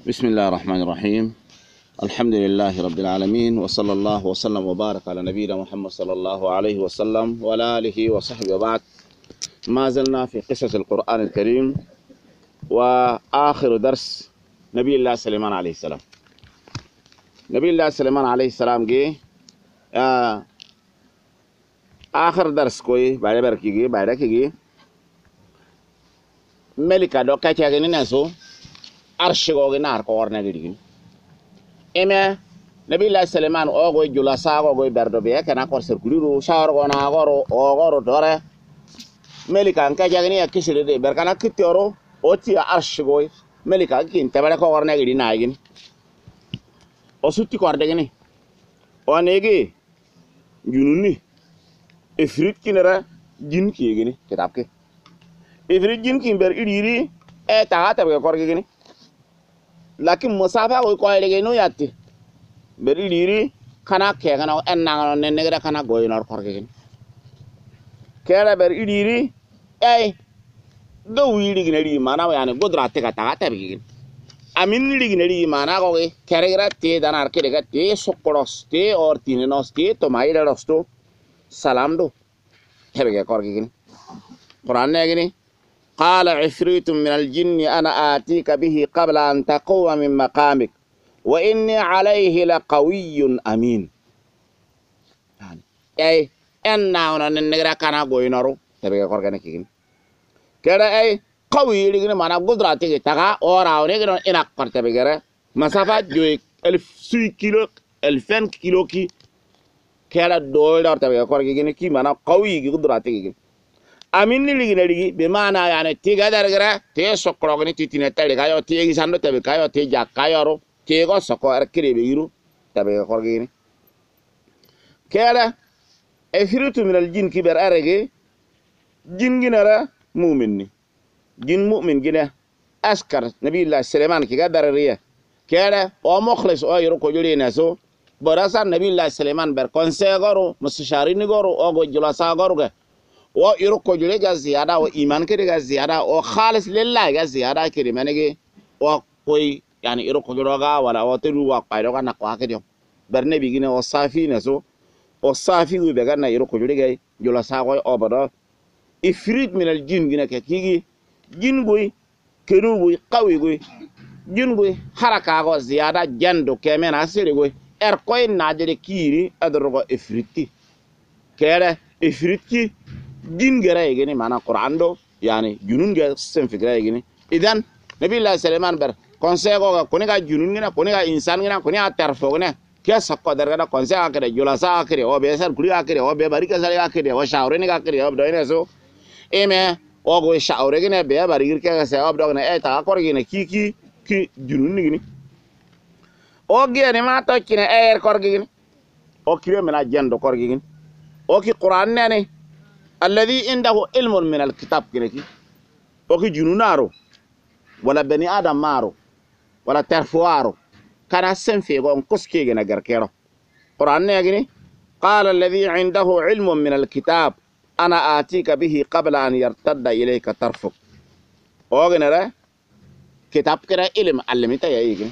بسم الله الرحمن الرحيم. الحمد لله رب العالمين، وصلى الله وسلم وبارك على نبينا محمد صلى الله عليه وسلم وعلى آله وصحبه وبعد. ما زلنا في قصص القرآن الكريم، وآخر درس نبي الله سليمان عليه السلام. نبي الله سليمان عليه السلام جه آخر درس كوي بعد بركي بعد كي ملكة دوكا تيجي نسو أرشقوا نار كورنا جديد. إما نبي الله سليمان أوغوي جلاسا أوغوي بردوبيا كنا كورسر كليرو شاور كنا أغورو دورة ملكة أنك جاني أكيسير ده بركنا كتيرو أوتي أرشقوي ملكة كين تبارك كورنا جديد نايجين أسوتي كورده جني وانيجي جنوني إفريت كنرا جن كي جني كتابك إفريت جن كين بر إديري تاعت تبارك كورده جني لكن مسافة ويقول لك إنه يأتي بريديري كنا كنا أننا ننقل كنا غوينار كاركين كلا بريديري أي دويري جنري مانا ويعني قدرات كتاعة تبيين أمين لي جنري مانا قوي كاريرا تي دانار كده تي سكروس تي أو تينوس تي تومايدا رستو سلام دو تبيك كاركين قرآن نجني قال عفريت من الجن أنا آتيك به قبل أن تقوم من مقامك وإني عليه لقوي أمين. يعني أي أنا ننقرأ كنا غوينارو تبي كوركنا كين كذا أي قوي لكن ما نقدراتي تكا أوراو نكين إنك كرت تبي كذا مسافة جوي 1000 كيلو 2000 كيلو كي كذا $2 تبي كوركين كي ما نقوي قدراتي كين amin ni ligi ligi be mana yani tiga dargara te sokro ni titine tali kayo te gisando tabe kayo te jakayoro te go soko arkire be yiru tabe korgini kera efiritu min aljin kiber arege jin ginara mu'minni jin mu'min gina askar nabiillah sulaiman ki gadariya kera o mukhlis o yiru ko juli naso barasa nabiillah sulaiman ber konsegoro mustasharini goro o go julasa goro و يروكو جلجا زيادة وإيمان كده زيادة وخالص لله زيادة كده منيجي وكوي يعني يروكو جلجا ولا وتلو وقايرو كنا قوا كده برني بيجينا وصافي نسو وصافي وبيجانا يروكو جلجا جلسا قوي أبدا إفريت من الجن جنا كيجي جن قوي كنو قوي قوي قوي جن قوي حركة قوي زيادة جندو كمان أسير قوي إركوي نادر كيري أدرو إفريتي كده إفريتي جن جرا يجيني معنا القرآن دو يعني جنون جا سن فكرة يجيني إذن نبي الله سليمان بر كونسيغو كونيكا جنون جنا كونيكا إنسان جنا كونيكا ترفو جنا كيا سكوا درجة كونسيغ كده جلسا كده أو بيسر كليا كده أو بيبارك سالي كده أو شاورين كده أو بدوينه سو إيه أو كوي شاورين كده بيبارك كده سه أو بدوينه إيه تاكور جنا كي جنون جنا أو جيني ما تكينه إيه كور جنا أو كيرو منا جندو كور جنا أو كي القرآن ناني الذي عنده علم من الكتاب كنكي وكي جنونارو ولا بني آدم مارو ولا ترفوارو كان سنفي قوم كسكي جنا جركيرو قرآن يجني قال الذي عنده علم من الكتاب أنا آتيك به قبل أن يرتد إليك طرفك وغنرا كتاب كده علم علمته يا يجني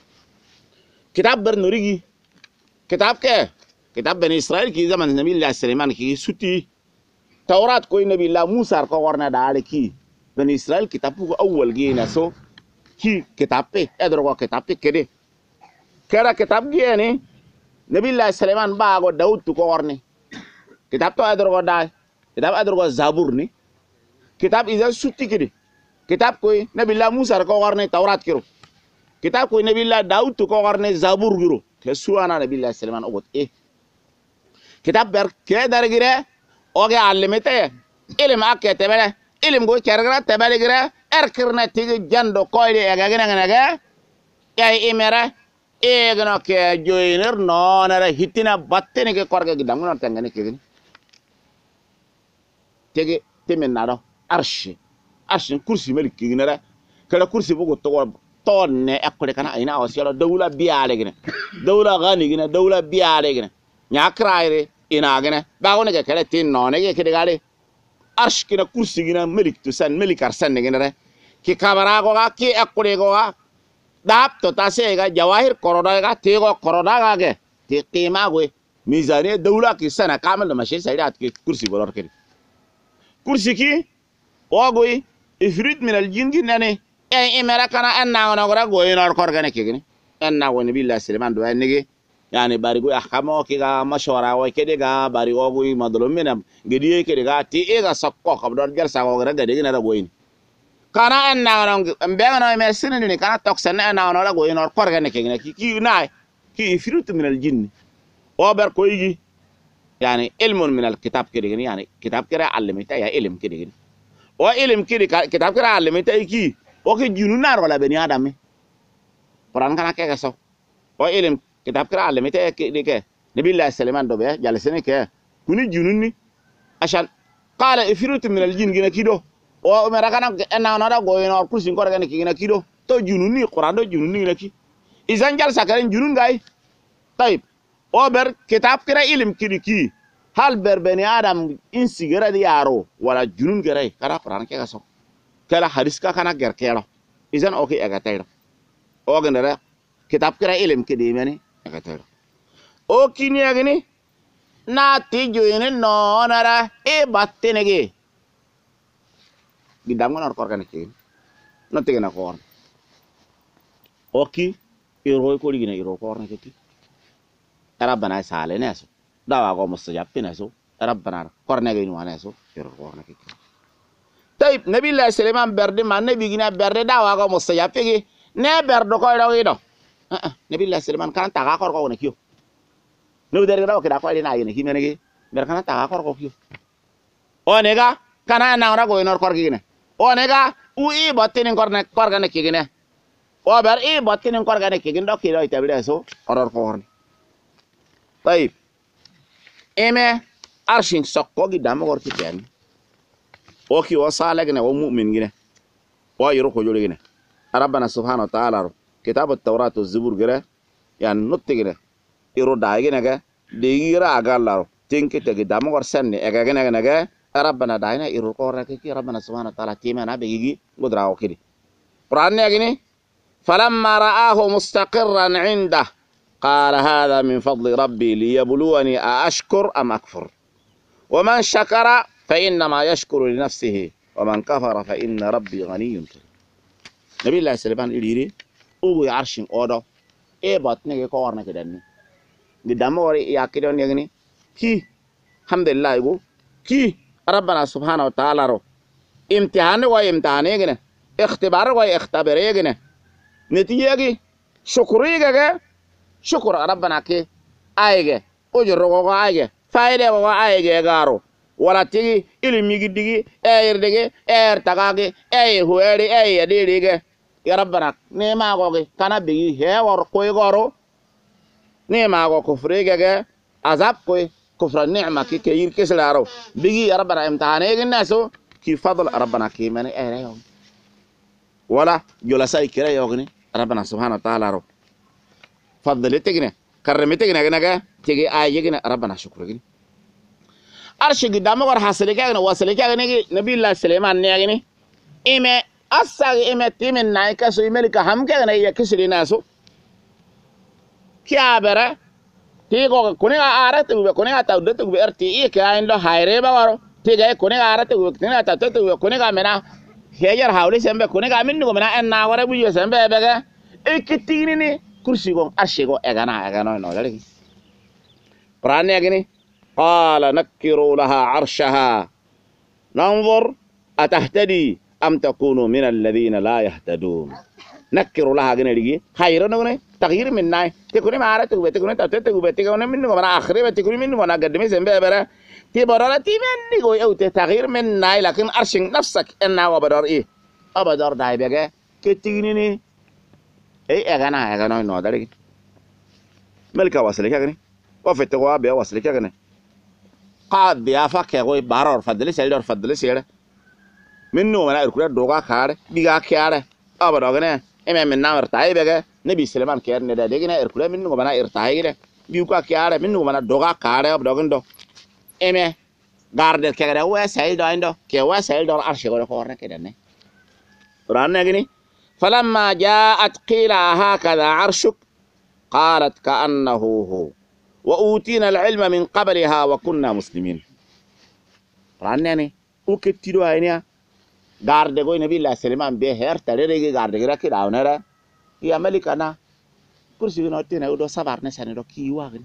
كتاب برنوريجي كتاب كتاب بني إسرائيل كي زمن النبي الله سليمان كي سوتي توراة كوي نبي الله موسى كورنا دالكي بني إسرائيل كتابه أول جينا سو كي كتابه أدروا كتابه كده كذا كتاب جيني نبي الله سليمان باعو داود تكورني كتابه أدروا دا كتاب أدروا زبورني كتاب إذا سوتي كده كتاب كوي نبي الله موسى كورنا توراة كيرو كتاب كوي نبي الله داود تكورنا زبور كيرو كسوانا نبي الله سليمان أقول إيه كتاب بر كده درجة oge allimite ilim akke tebele ilim go kergra tebele gira erkirna tigi jando koyde egagina nganaga yai imera egno ke joiner nonara hitina battene ke korga gidamuna tangani kigini tege temen nado arshi kursi malik kiginara kala kursi bugo tonne ekkole kana ayna awsialo dawla biale gina dawla gani gina dawla biale gina nyakraire ina gane ba wona ke kala tin no ne ke gale arsh kina kursi gina melik to san melik arsan ne gane ki kabara go ki akure go dap to tasega jawahir koroda ga tego koroda ga ge ti qima go mizaniya dawla ki sana kamil mashi saydat ki kursi bolor kiri kursi ki ogoy ifrit min al jin ginane e imara kana anna ona gora go inor korgane kigini anna woni billahi sulaiman do nigi yani bari go ahkamo ki ga mashwara wa kede ga bari ogoy madlum minam gediye kede ga ti e ga sakko kabdor jar sa go gada gede na goyin kana anna ona mbengano mer sinini kana toksen anna ona go inor korgane kigini ki nay ki ifrit min al jin ober ko yigi يعني علم من الكتاب كده يعني كتاب كده علمته يا علم كده o ilim kiri kitab kira alimita iki o ke jununar wala bani adam Quran kana ke so o ilim kitab kira alimita ke ke nabillahi sulaiman do be jale sene ke kuni jununni ashan qala ifritu min aljin gina kido o mera kana na na da goyino kursin ko daga gina kido to jununni Quran do jununni gina ki izan jal sakaren junun gay tayib o ber kitab kira ilim kiri ki hal ber bani adam insi gara di yaro wala junun gara kara Quran ke gaso kala hadis ka kana ger kero izan oki aga tayro o gendara kitab kira ilim ke di meni aga tayro o kini agini na tijo ini no nara e batte nege gidangon or korkan ke no tegena ko oki iro ko digina iro ko orna ke rabbana sale neso dawa go mustajab neso rabbana korne ge no neso iro korne ke tayib nabillahi sulaiman berde man nabi gina berde dawa go mustajab ge ne berdo ko do gido nabillahi sulaiman kan ta ga kor ko ne kiyo no der ga ko da ko ina yene ki mene ge ber kan ta ga kor ko kiyo o ne ga kana na ora go inor kor gi ne o ne ga u i botin korne kor ga ne ki ne o ber i botin kor ga ne ki ndo ki do itabe so oror ko orne tayib eme arshin sokko gi dam gor ki ten o ki wasala gene o mu'min gene o yoro ko jole gene rabbana subhanahu wa ta'ala kitab at-taurat az-zubur gere yan nutti gene iro da gene ga de gira agalla tinki te gi dam gor sanne e ga gene gene ga rabbana daina iro ko rake ki rabbana subhanahu wa ta'ala timana be gi godra o kidi qur'an ne gene falamma ra'ahu mustaqirran 'inda قال هذا من فضل ربي ليبلوني أأشكر أم أكفر ومن شكر فإنما يشكر لنفسه ومن كفر فإن ربي غني كريم نبي الله سليمان يري أو يعرشين أودا إيه باتني كورنا كدني قدام وري يا كدون يغني كي الحمد لله يقول كي ربنا سبحانه وتعالى رو امتحان وامتحان يغني اختبار واختبار يغني نتيجة شكري شكر ربنا كي ايغه اجرغو ايغه فايده و ايغه غارو ولا تيجي علمي ديغي اير ديغي اير تاغاغي اي هويري اي ديريغه يا ربنا نيما غوغي كانا بيغي هيور كوي غورو نيما غو كفريغه عذاب كوي كفر النعمه كي كير كسلارو بيغي يا ربنا امتحاني الناسو كي فضل ربنا كي من ايريو ولا جلساي كرا يوغني ربنا سبحانه وتعالى رو فضلت جنا كرمت جنا جنا تيجي آية جنا ربنا شكر جنا أرشق دام ور حصل كأجنا وصل كأجنا نبي الله سليمان نيجنا إما أساق إما تيمن نايكا سو إما لك هم كأجنا يكسر ناسو كيا برا تيجو كوني عارت كوني عتاودت بيرتي إيه كأين له هايرة بارو تيجي كوني عارت كوني عتاودت كوني كامنا هيجر حاولي سامبا كوني كامين نقومنا أن ناورا بيجي سامبا بقى إيه كتيرني kursi gon arshe go egana no dalgi qur'an yagini qala nakkiru laha arshaha nanzur atahtadi am takunu min alladhina la yahtadun nakkiru laha gene digi khayro no ne taghyir min nay te kuni mara te bete kuni tate te bete kuni min go mana akhire bete kuni min go na gadme sembe bara ti barara ti men ni go au te taghyir min nay lakin arshin nafsak enna wa badar e abadar dai bege ketini ni اي اغانا نو داري ملكا وصلك اغني وفت غوا بي وصلك اغني قاد بيا فك غوي بارور فضل سيل منو انا الكره دوغا كار بيغا كيار ابا دوغني ام من نامر تاي بيغا نبي سليمان كير ندا دغنا الكره منو بنا ارتاي غير بيوكا كيار منو بنا دوغا كار ابا دوغندو ام غاردل كيغا واسايل دو اندو كي واسايل دو ارشي غو كورنا كدني قران نغني فلما جاءت قيل هكذا عرشك قالت كأنه هو وأوتينا العلم من قبلها وكنا مسلمين. رانني وكتيرو هينيا garde goy nabi la Sulaiman be her tare rege garde gira ki dawnara ya malikana kursi no tena udo sabar ne sane do ki wagin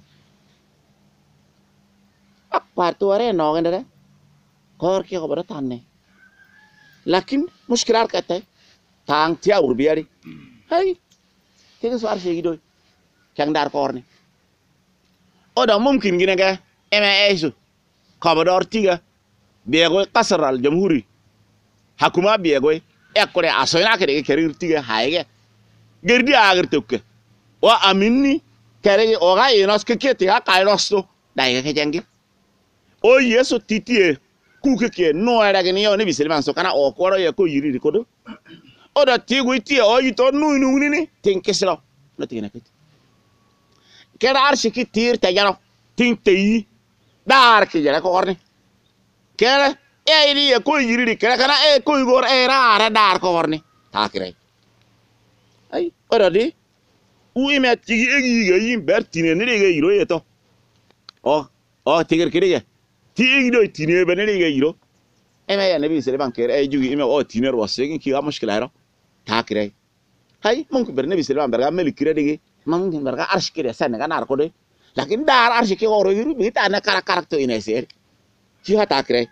akpar to are no gendere kor ki ko tanne lakin mushkilar katay tang tia urbiari hay kege so arse gidoy kang dar korne oda mumkin gine ga eme aisu kabador tiga biego qasr al jamhuri hakuma biego ekore asoyna kede kerir tiga hayge gerdi agar tukke wa aminni kere oga inos keketi ha kairosto dai ke jangi o yeso titie kuke ke no era gni yo ne biselman so kana o koro ye ko yiri ko do oda tigu tie o yito nu ni tinkeslo no tigena ket kera arshi ki tir tajano tinteyi dar ke jara ko orni kera e ri ko yiri kera kana e ko igor e ra dar ko orni takire ay oda di u ime tigi egi ga yin bertine ne ga yiro yeto o tiger kire ti egi do tine be ne ga yiro eme ya nabi selban kere ay jugi ime o tiner wasegin ki ga mushkila ro takire hay mumkin bernabi selban berga meli kire digi mungkin berga arsh kire sana kan ar ko de lakin dar arsh ki oro yiro bi ta na karak to ina ser ki ha takire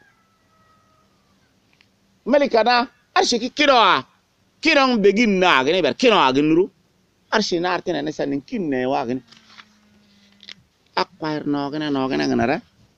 melikana arsh ki kirong begin na gene ber kino agnuru arshi na artene ne sanin kinne wagin akwair no gene ganara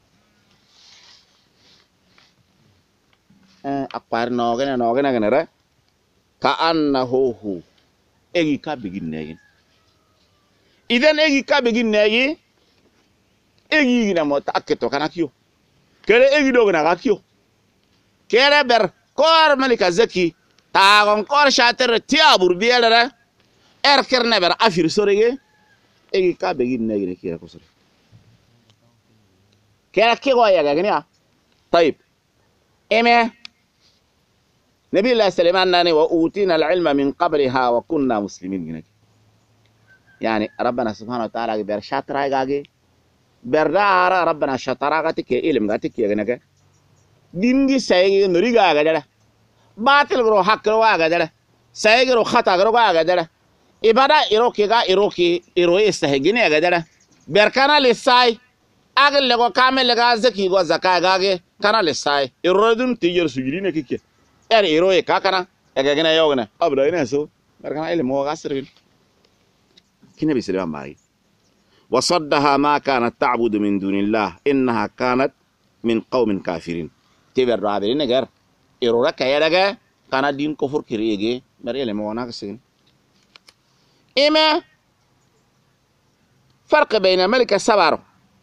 akwair no gene ganara ka annahu hu egi ka begin negin idan egi ka begin negi egi gina mo takketo kana kiyo kere egi do gina ka kiyo kere ber kor malika zaki tagon kor shater tiabur bielere erkerne ber afir sorege egi ka begin negin kira ko sore kera ki go ya gania طيب eme نبي الله سليمان ناني وأوتينا العلم من قبلها وكنا مسلمين جنك يعني ربنا سبحانه وتعالى بير شاطر هاي بردار ربنا شاطر غاتك علم غاتك يا جنك دينجي سايغي نوريغا غادلا باطل غرو حق رو غادلا سايغي رو خطا غرو غادلا إبادة إروكي استهجيني غادلا بيركانا لساي أغل لغو كامل لغا زكي غو زكاة غاغي كانا لساي إرودن تيجر سجرين كيكي إروي كاكنا أغاقنا يوغنا أبدا ينسو بيركانا إلي مو غاسرين كنا بيسلمان باقي وصدها ما كانت تعبد من دون الله إنها كانت من قوم كافرين تبر رابرين غير إرورا كيالغا كان دين كفر كريغي بري إلي مو ناقصين إما فرق بين ملك السبارو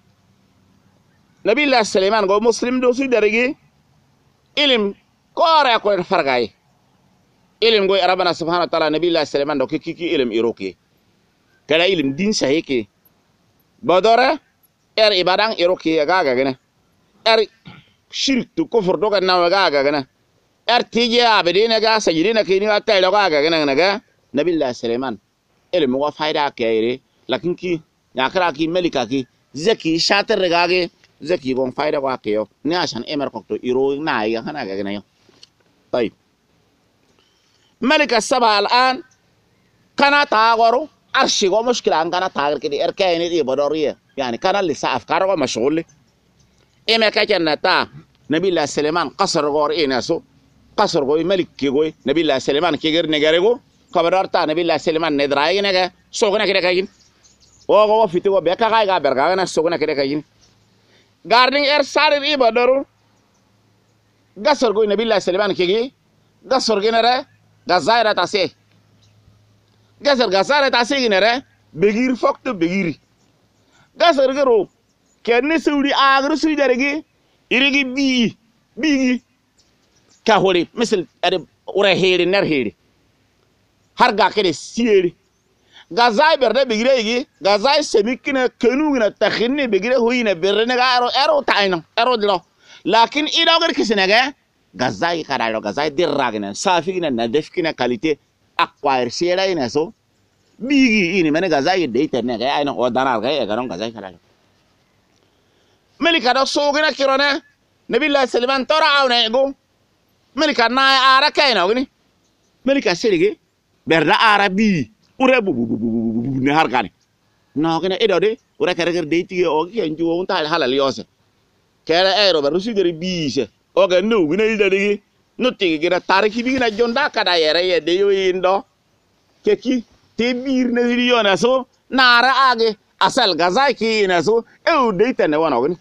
نبي الله سليمان قو مسلم دو سي درجي علم كورا يقول فرقاي علم قو ربنا سبحانه وتعالى نبي الله سليمان دو كي علم إروكي كلا علم دين سهيكي بدورة إبادان إروكي غاغا غنا شرك تو كفر دوغا ناو غاغا غنا تيجي عبدين غا سجدين كيني غا لو غاغا غنا نبي الله سليمان علم هو فايدة كيري لكن كي ناكرا كي ملكا كي زكي شاطر غاغي زكي بون فايدة واقيو ناشان امر كوكتو إيرو نايا هنا غاغنا. طيب ملك السبع الآن كان تاغورو أرشيغو مشكلة أن كان تاغر كده إركايني دي بدورية يعني كان لسا أفكاره مشغول إما كان تا نبي الله سليمان قصر غور إيناسو قصر غوي ملك كيغوي نبي الله سليمان كيغر نغاريغو خبردار تا نبي الله سليمان ندراي نغا سوغنا كده كاين وغو فيتو بيكا غايغا برغانا سوغنا كده كاين غاردين إر ساري إي بدورو قصر غوي نبي الله سليمان كيغي قصر غينره غزايرة تاسي gasar gasare ta sigi nere begir fokto begiri gasar gero kenne suri agru sui deregi irigi bigi ka hori misal ade ura heri ner heri har ga kede sieri gazai berde begire igi gazai semikina kenugina takhinni begire hoyina berne ga ero taino ero dilo lakin ida gar kisinaga gazai karayro gazai dirragina safigina nadefkina qualité acquire sera ina so bigi ini mene gazai de itene ga ina o danar ga ga non gazai kala melika do so gina kirone nabillahi sulaiman tora awne go melika na ara kayna gini melika serige berda ara bi ure bu ne har gani no gina edo de ure kare de tige o ke nju on ta halal yose kere ero beru sigari bise o ga no gina ida de no tige gira tariki bi na jonda kada yere ye de yo indo keki te bir na riyo na so nara age asal gazai ki na so e de tane wono gini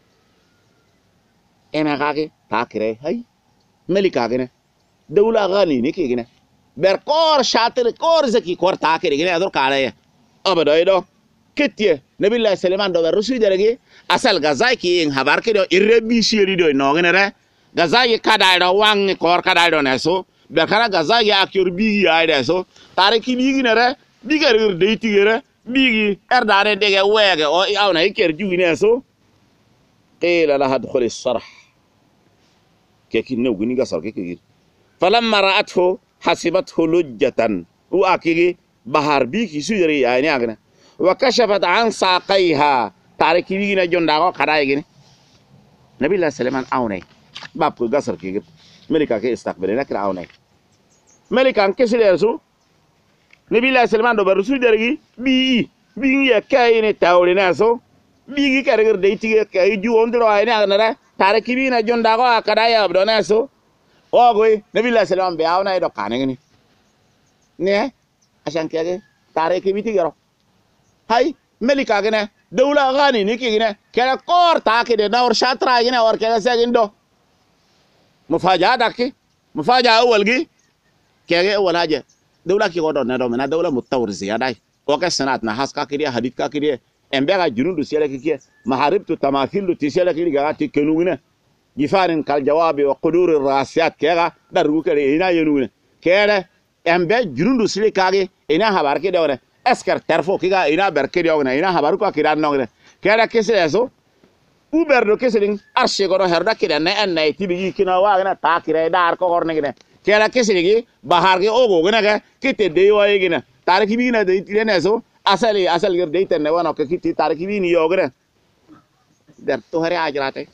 ena kage takire hay melika gene dawla gani ne ke gene ber kor shatir kor zaki kor takire gene ador kale abado ido ketye nabillahi sulaiman do rusu derege asal gazai ki en habar ke do irrebi shiri do no gene re gazai kada do wang kor kada do ne so ber kara gazai akyor bi ya de so tariki bi gene re bi gar de tigere bi erdare dege wege o awna iker jugi ne so qila la hadkhul as-sarh كي نوغني غسر كي فلما رأته حسبته لجة وأكيد بحر بيكي سيري يعني أغنى وكشفت عن ساقيها تاريخي بيجينا جون داغو خدايغني نبي الله سليمان أوني باب غسر كي ملكا كي استقبلنا كرا أوني ملكا كسر يرسو نبي الله سليمان دو برسو درغي بي كايني تاولي ناسو بيجي كارغر ديتي كاي جو اوندرو ايني اغنى tariki bi na jonda ko akada ya abdona so ogoy nabi la salam be awna do kanengni ne asan kege tariki bi tigero hay melika gene dawla gani ni kigine kala kor taake de nawr shatra gine or kega segindo mufaja dakki mufaja awal gi kege awal haja dawla ki godo ne do mena dawla mutawr ziyadai o ka sanat na haska kiriya hadith ka kiriya embega junundu sele kiye maharibtu tamathil tisele kiriga tikenugine gifarin kal jawabi wa qudur ar-rasiyat kega daru kere ina yenugine kere embe junundu sele kage ina habar ke dawre esker terfo kiga ina berke dawne ina habar ko kidan nogre kere kese so uberdo keselin arshe goro herda kidan ne en tibi kina wagna takire dar ko gorne gine kere keseligi bahar ge ogo gine ge kite de wayigine tariki bi na de tilene so asal ger deite ne wono ke kiti tariki bi ni yogre der to hare ajrate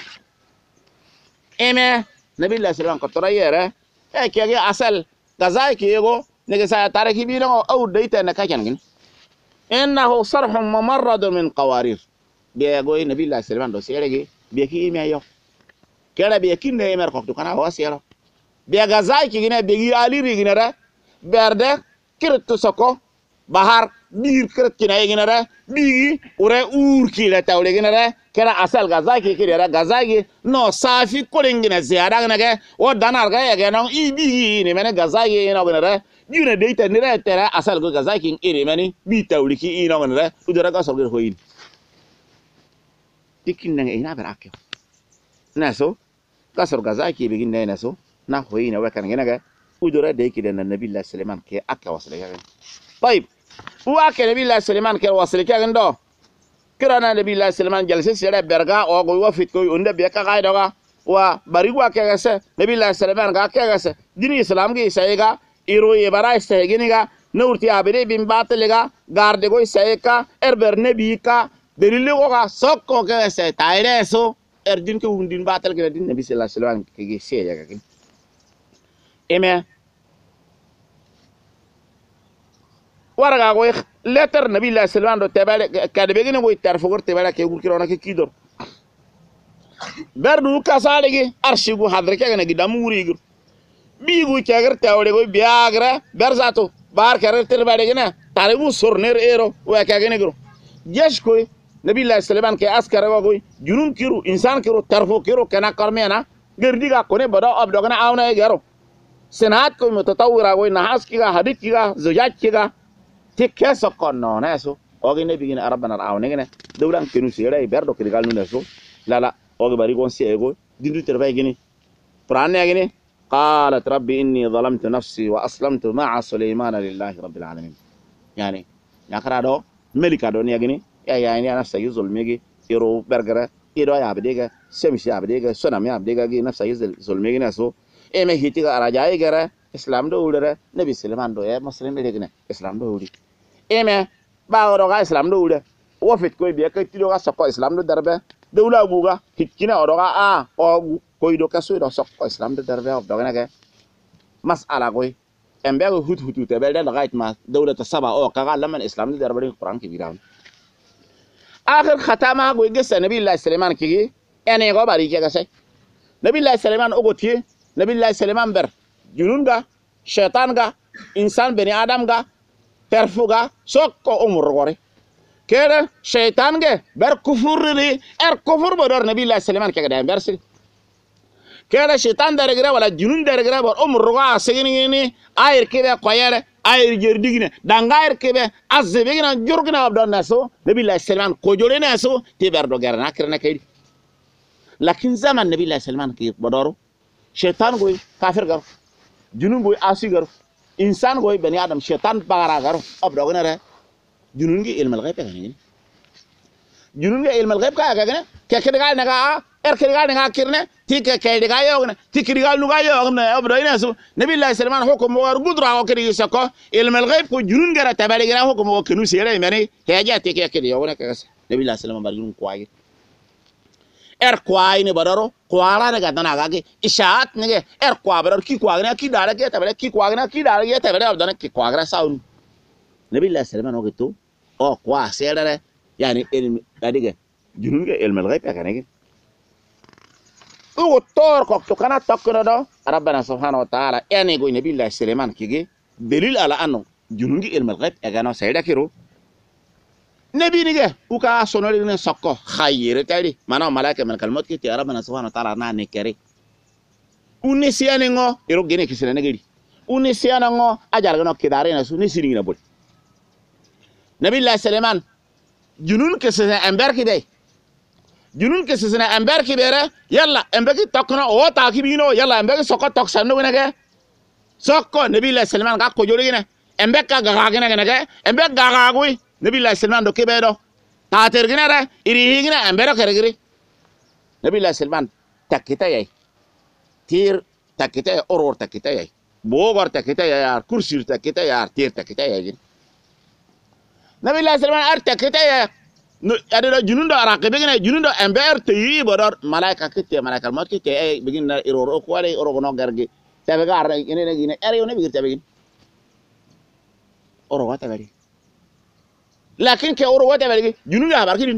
eme nabi allah sallallahu alaihi wasallam ko yere e kege asal gazai ki yego ne sa tariki bi no au deite ne ka jangin innahu sarhun mumarrad min qawarir be go nabi allah sallallahu alaihi wasallam do serege be ki me yo kera be ki ne mer ko to kana wasero be gazai ki ne be gi aliri ginara berde kirtu soko bahar bir kret kina yeginara bigi ure urki la tawle ginara kera asal gazaki kira gazaki no safi kolingina ziara gnage o danar ga yege no i bigi ni mena gazaki no gnara yune deita ni retera asal go gazaki iri mani bi tawli ki ino gnara udara ga sorgir hoyin tikin nang ina berake naso kasor gazaki bigi naso na hoyina wakan gnage udara de ki den nabi allah sulaiman ke akka wasle ga طيب وأكل نبي الله سليمان كي وصل كي عنده كرانا نبي الله سليمان جلس سيرة برجع أو قوي وفيت كوي عنده بيكا قايدة وبريغوا كي جلسه نبي الله سليمان كي جلسه دين الإسلام كي سايقا إيرو يبارا استهجينيكا نورتي أبدي بيمباتليكا غاردكو سايقا إربر نبيكا دليلوكا سوكو كي جلسه تايرسو إردين كي وندين باتل كي دين نبي الله سليمان كي سيرة كي إمه warga go letter nabi allah sallallahu alaihi wasallam kade begene go tarfogor tebala ke gurkirona ke kidor berdu kasalegi arshigu hadre ke gane gidamuri gur bigu keger tawle go biagra berzato bar kerer terbade gene taribu sorner ero wa ke gane gur jesh ko nabi allah sallallahu ke askara go junun kiru insan kiru tarfo kiru kana karmena gerdiga kone bada abdogana awna garo senat ko mutatawira go nahas kiga hadith kiga zujaj kiga تكسر قننا ناسو أوجي نبي جينا ربنا العونينا دولان كانوا سيرة يبردو كده قالوا ناسو لا أوجي بريقون سيئو دينو تربي جيني فراني جيني قالت ربي إني ظلمت نفسي وأسلمت مع سليمان لله رب العالمين يعني نكرادو ملك أدوني جيني يعني أنا نفسي ظلمي يرو برجرة يرو يا بديجا سمشي يا بديجا سنام يا بديجا جي نفسي ظلمي ناسو إيه مهيتي كراجعي كرا islam do wure nabi Suleiman do ya muslim be degna islam do wuri eme ba ro ga islam do wure wo fit ko be ka tilo ga sokko islam do darbe dawla guga hikkina o ga a o ko do ka so do sokko islam do darbe o do ga mas'ala goy embe go hutu te be da gait ma dawla ta saba o ka ga laman islam do darbe qur'an kibira akhir khatama go gesa nabi allah Suleiman kigi ene go bari ke ga sai nabi allah Suleiman o go tie nabi allah Suleiman ber junun ga shaytan ga insan bani adam ga terfu ga sokko umur gore kere shaytan ge ber kufurri kufur bodor nabi allah Suleiman ke ga bersi kere shaytan dargira wala junun dargira bor umur ga sigini ni ayir kebe koyere ayir jerdigine dangair kebe azbegina jurgina abdon naso nabi allah Suleiman ko jole naso te ber do garna kirna kaydi lakin zaman nabi allah Suleiman ke bodoro shaytan goy kafir gar junun boy asi gar insan goy bani adam shaytan bagara gar abdo gane re junun gi ilmal ghaib gane junun gi ilmal ghaib ka gane ke gal naga gal naga kirne ti ke gal yogna ti gal nu ga yogna abdo ina su nabi allah Suleiman hukum war gudra ko kiri sako ilmal ghaib ko junun gara tabali gara hukum ko kenu sere mani heja ti ke yogna ka nabi allah Suleiman bar junun kwai kwai ne badaro kwara ne gadana gage ishaat ne kwa badaro ki kwa ne ki dara ke tabale ki kwa ne ki dara ke tabale abdana ki kwa gra saun nabi allah Suleiman o gitu o kwa sere yani ilm adige junun ge ilm al-ghaib ka ne o tor ko to kana tokko do rabbana subhanahu wa ta'ala yani go nabi allah Suleiman kige dalil ala anno junun ge ilm al-ghaib ka no sayda kiro nabi nige uka sonori ne sokko khayire tari mana malaika man kalmot ki ya rabbana subhanahu wa ta'ala na ne kere unisiane ngo ero gene kisene negeri unisiana ngo ajar no kidare na su ni siringi na bol nabi allah Suleiman junun kesene amber ki be junun kesene amber ki bere yalla amber ki tokkno o ta ki bino yalla amber ki sokko tok sanno ne sokko nabi allah Suleiman ga ko jori ne amber ka ga ga ne amber ga ga gui nabi allah Suleiman do kebedo ta tergina ra iri higina ambero kergiri nabi allah Suleiman takita yai tir takita yai oror takita yai bogor takita yai kursir takita yai tir takita yai nabi allah Suleiman ar takita yai ada junundo araqibe gina junundo amber tayi bodor malaika kitte malaika mot kitte ay begina iroro ko wala oro no gargi tabe gar ene ne gine ere ne bigir tabe gin oro wata bari lakin ke oro wata bari junundo habar kidin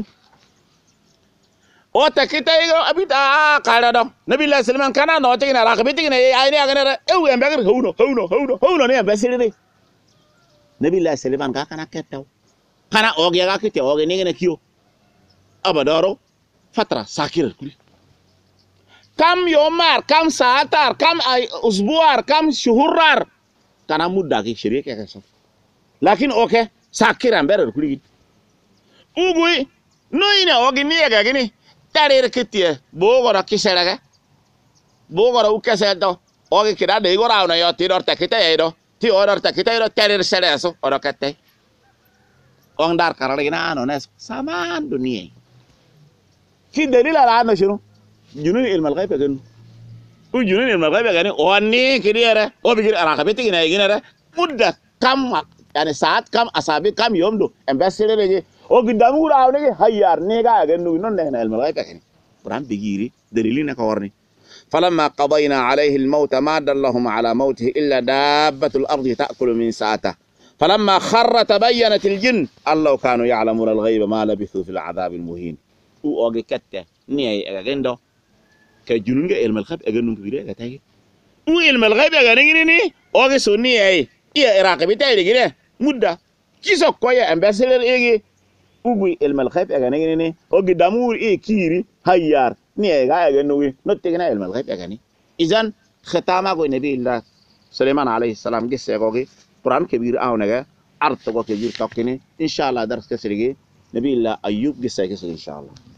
o takita yigo abita qara do nabi allah Suleiman kana no tegina araqibe tegina ay ne agana ew amber hawno ne basiri nabi allah Suleiman ka kana kettaw kana oge ga kite oge ne kiyo abadaro fatra sakir kuli kam yomar kam saatar kam usbuar kam shuhurar kana mudda ki shirike ka so lakin oke sakira berer kuli ugui no ina oge ni ga gini tarir kite bogora kiseraga bogora ukese do oge kida de igora na yo tidor takita yedo ti order takita yedo tarir sereso orokate on dar karala gina ano nes saman dunia ki dalil ala ano shunu junun ilm al ghaib gan u junun ilm al ghaib gan oni kidere o bigir araqabeti gina gina mudda kam yani saat kam asabi kam yom do ambassador le o gidamu raw ne hayyar ne ga gan non ne ilm al ghaib gan quran bigiri dalilina ka warni فلما قضينا عليه الموت ما دلهم على موته إلا دابة الأرض تأكل من ساعته فلما خر تبينت الجن أن لو كانوا يعلمون الغيب ما لبثوا في العذاب المهين او اوغي كاتا ني اغندو كجنون علم الغيب اغنون كبيره كتاي او علم الغيب اغنين ني اوغي سوني اي يا راقبي تاي دغي مده كيسو كويا امباسلر ايغي اوغي علم الغيب اغنين ني اوغي دامور اي كيري هيار ني غا اغنوي نوتيغنا علم الغيب اغني اذن ختامه كو نبي الله سليمان عليه السلام جسيغوغي قرآن كبير آونة أرتقى كبير تقني إن شاء الله درس كسرقي نبي الله أيوب قصة كسر إن شاء الله.